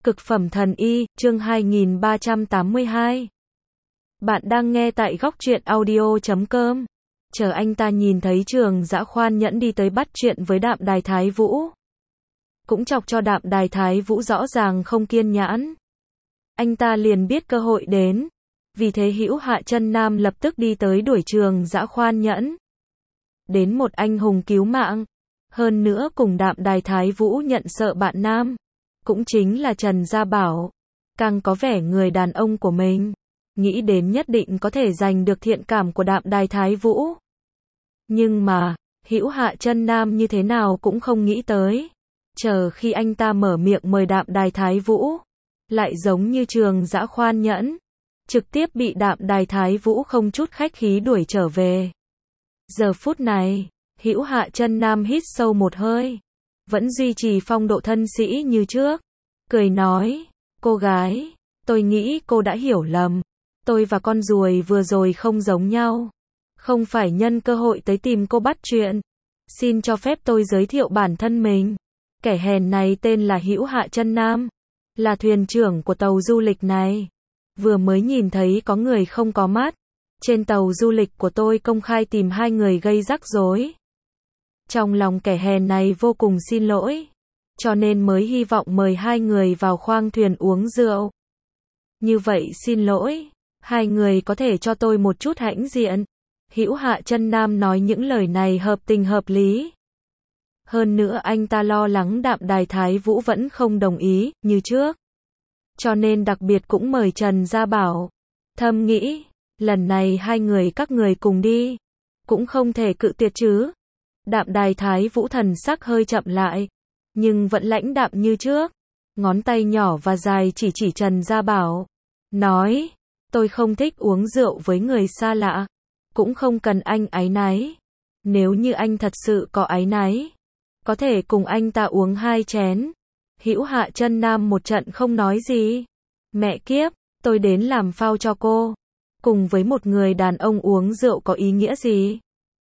Cực phẩm thần y, chương 2382. Bạn đang nghe tại góc truyện audio.com. Chờ anh ta nhìn thấy Trường Dã khoan nhẫn đi tới bắt chuyện với Đạm Đài Thái Vũ. Cũng chọc cho Đạm Đài Thái Vũ rõ ràng không kiên nhẫn. Anh ta liền biết cơ hội đến. Vì thế Hữu Hạ Chân Nam lập tức đi tới đuổi Trường Dã khoan nhẫn. Đến một anh hùng cứu mạng. Hơn nữa cùng Đạm Đài Thái Vũ nhận sợ bạn nam. Cũng chính là Trần Gia Bảo. Càng có vẻ người đàn ông của mình. Nghĩ đến nhất định có thể giành được thiện cảm của Đạm Đài Thái Vũ. Nhưng mà, Hữu Hạ Chân Nam như thế nào cũng không nghĩ tới. Chờ khi anh ta mở miệng mời Đạm Đài Thái Vũ. Lại giống như Trường Dã khoan nhẫn. Trực tiếp bị Đạm Đài Thái Vũ không chút khách khí đuổi trở về. Giờ phút này, Hữu Hạ Chân Nam hít sâu một hơi. Vẫn duy trì phong độ thân sĩ như trước. Cười nói, cô gái, tôi nghĩ cô đã hiểu lầm. Tôi và con ruồi vừa rồi không giống nhau. Không phải nhân cơ hội tới tìm cô bắt chuyện. Xin cho phép tôi giới thiệu bản thân mình. Kẻ hèn này tên là Hữu Hạ Chân Nam. Là thuyền trưởng của tàu du lịch này. Vừa mới nhìn thấy có người không có mắt. Trên tàu du lịch của tôi công khai tìm hai người gây rắc rối. Trong lòng kẻ hèn này vô cùng xin lỗi. Cho nên mới hy vọng mời hai người vào khoang thuyền uống rượu. Như vậy xin lỗi. Hai người có thể cho tôi một chút hãnh diện. Hữu Hạ Chân Nam nói những lời này hợp tình hợp lý. Hơn nữa anh ta lo lắng Đạm Đài Thái Vũ vẫn không đồng ý, như trước. Cho nên đặc biệt cũng mời Trần Gia Bảo. Thầm nghĩ, lần này hai người các người cùng đi. Cũng không thể cự tuyệt chứ. Đạm Đài Thái Vũ thần sắc hơi chậm lại. Nhưng vẫn lãnh đạm như trước. Ngón tay nhỏ và dài chỉ Trần Gia Bảo. Nói, tôi không thích uống rượu với người xa lạ. Cũng không cần anh áy náy. Nếu như anh thật sự có áy náy. Có thể cùng anh ta uống 2 chén. Hữu Hạ Chân Nam một trận không nói gì. Mẹ kiếp, tôi đến làm phao cho cô. Cùng với một người đàn ông uống rượu có ý nghĩa gì?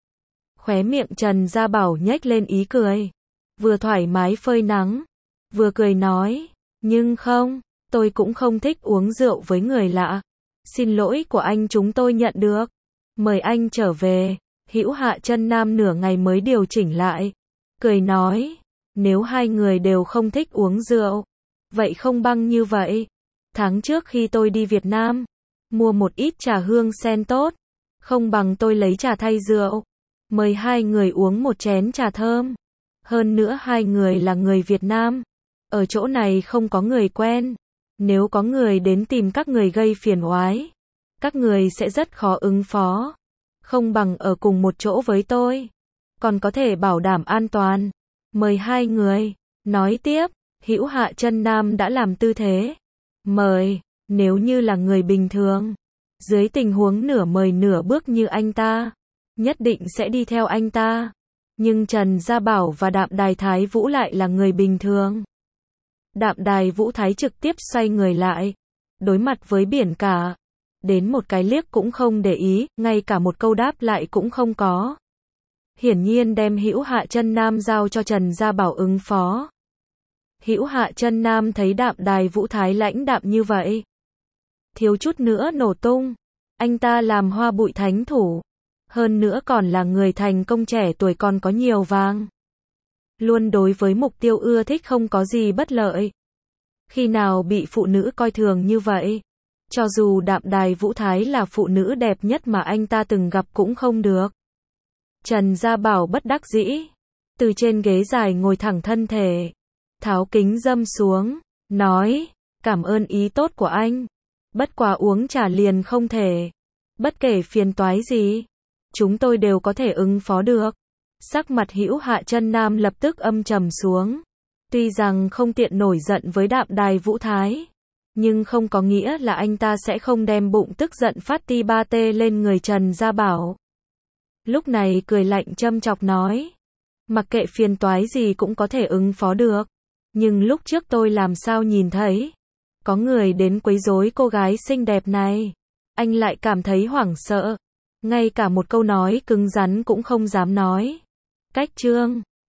Khóe miệng Trần Gia Bảo nhếch lên ý cười. Vừa thoải mái phơi nắng. Vừa cười nói. Nhưng không, tôi cũng không thích uống rượu với người lạ. Xin lỗi của anh chúng tôi nhận được. Mời anh trở về. Hữu Hạ Chân Nam nửa ngày mới điều chỉnh lại. Cười nói. Nếu hai người đều không thích uống rượu. Vậy không băng như vậy. Tháng trước khi tôi đi Việt Nam. Mua một ít trà hương sen tốt. Không bằng tôi lấy trà thay rượu. Mời hai người uống một chén trà thơm. Hơn nữa hai người là người Việt Nam. Ở chỗ này không có người quen. Nếu có người đến tìm các người gây phiền oái. Các người sẽ rất khó ứng phó. Không bằng ở cùng một chỗ với tôi. Còn có thể bảo đảm an toàn. Mời hai người. Nói tiếp, Hữu Hạ Chân Nam đã làm tư thế. Mời, nếu như là người bình thường. Dưới tình huống nửa mời nửa bước như anh ta. Nhất định sẽ đi theo anh ta. Nhưng Trần Gia Bảo và Đạm Đài Thái Vũ lại là người bình thường. Đạm Đài Vũ Thái trực tiếp xoay người lại. Đối mặt với biển cả. Đến một cái liếc cũng không để ý, ngay cả một câu đáp lại cũng không có. Hiển nhiên đem Hữu Hạ Chân Nam giao cho Trần Gia Bảo ứng phó. Hữu Hạ Chân Nam thấy Đạm Đài Vũ Thái lãnh đạm như vậy. Thiếu chút nữa nổ tung. Anh ta làm hoa bụi thánh thủ. Hơn nữa còn là người thành công trẻ tuổi còn có nhiều vàng. Luôn đối với mục tiêu ưa thích không có gì bất lợi. Khi nào bị phụ nữ coi thường như vậy? Cho dù Đạm Đài Vũ Thái là phụ nữ đẹp nhất mà anh ta từng gặp cũng không được. Trần Gia Bảo bất đắc dĩ. Từ trên ghế dài ngồi thẳng thân thể. Tháo kính dâm xuống. Nói, cảm ơn ý tốt của anh. Bất quá uống trà liền không thể. Bất kể phiền toái gì. Chúng tôi đều có thể ứng phó được. Sắc mặt Hữu Hạ Chân Nam lập tức âm trầm xuống. Tuy rằng không tiện nổi giận với Đạm Đài Vũ Thái. Nhưng không có nghĩa là anh ta sẽ không đem bụng tức giận phát ti ba tê lên người Trần Gia Bảo. Lúc này cười lạnh châm chọc nói. Mặc kệ phiền toái gì cũng có thể ứng phó được. Nhưng lúc trước tôi làm sao nhìn thấy. Có người đến quấy rối cô gái xinh đẹp này. Anh lại cảm thấy hoảng sợ. Ngay cả một câu nói cứng rắn cũng không dám nói. Cách chương